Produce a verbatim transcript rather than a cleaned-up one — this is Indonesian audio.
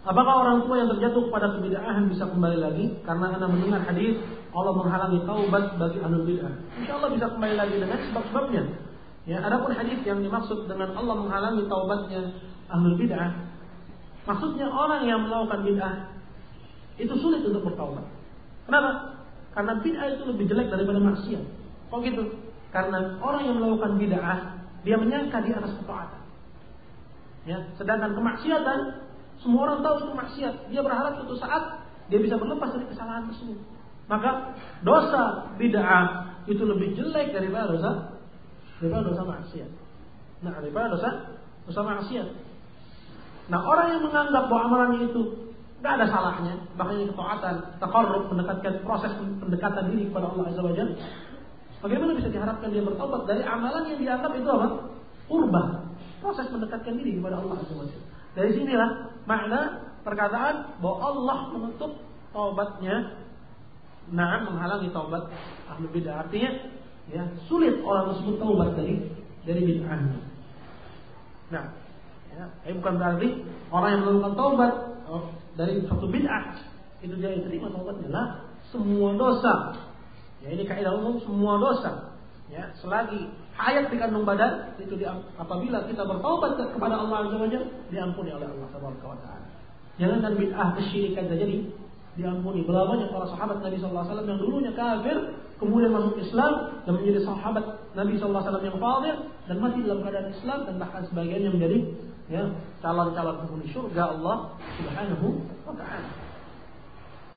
Apakah orang tua yang terjatuh kepada kebid'ahan bisa kembali lagi? Karena Anda mendengar hadis Allah menghalangi taubat bagi ahlul bid'ah. Insyaallah bisa kembali lagi dengan sebab-sebabnya. Ya, adapun hadis yang dimaksud dengan Allah menghalangi taubatnya ahlul bid'ah, maksudnya orang yang melakukan bid'ah itu sulit untuk bertaubat. Kenapa? Karena bid'ah itu lebih jelek daripada maksiat. Kok gitu? Karena orang yang melakukan bid'ah dia menyangka di atas ketaatan. Ya, sedangkan kemaksiatan semua orang tahu itu maksiat. Dia berharap suatu saat dia bisa berlepas dari kesalahan tersebut. Maka dosa bid'ah itu lebih jelek daripada dosa daripada dosa maksiat. Nah, daripada dosa dosa maksiat. Nah, orang yang menganggap bahwa amalannya itu tidak ada salahnya, bahkan ini ketaatan, taqarrub, mendekatkan proses pendekatan diri kepada Allah Azza wa Jalla, bagaimana bisa diharapkan dia bertobat dari amalan yang dianggap itu apa? Qurbah, proses mendekatkan diri kepada Allah Azza wa Jalla. Dari sinilah makna perkataan bahwa Allah menutup taubatnya, nah menghalangi taubat ahli bid'ah. Artinya, ya sulit orang tersebut taubat dari dari bid'ahnya. Nah, ya, ini bukan berarti orang yang melakukan taubat oh, dari satu bid'ah itu dia diterima taubatnya. Lah, semua dosa. Ya ini kaidah umum, semua dosa. Ya, selagi hayat di kandung badan itu di, apabila kita bertaubat kepada Allah Azza wa Jalla diampuni oleh Allah Subhanahu wa taala. Jangan bid'ah kesyirikan saja di diampuni. Berapa banyak para sahabat Nabi sallallahu alaihi wasallam yang dulunya kafir kemudian masuk Islam dan menjadi sahabat Nabi sallallahu alaihi wasallam yang fadil dan mati dalam keadaan Islam, dan bahkan sebagiannya menjadi ya calon-calon penghuni surga Allah Subhanahu wa taala.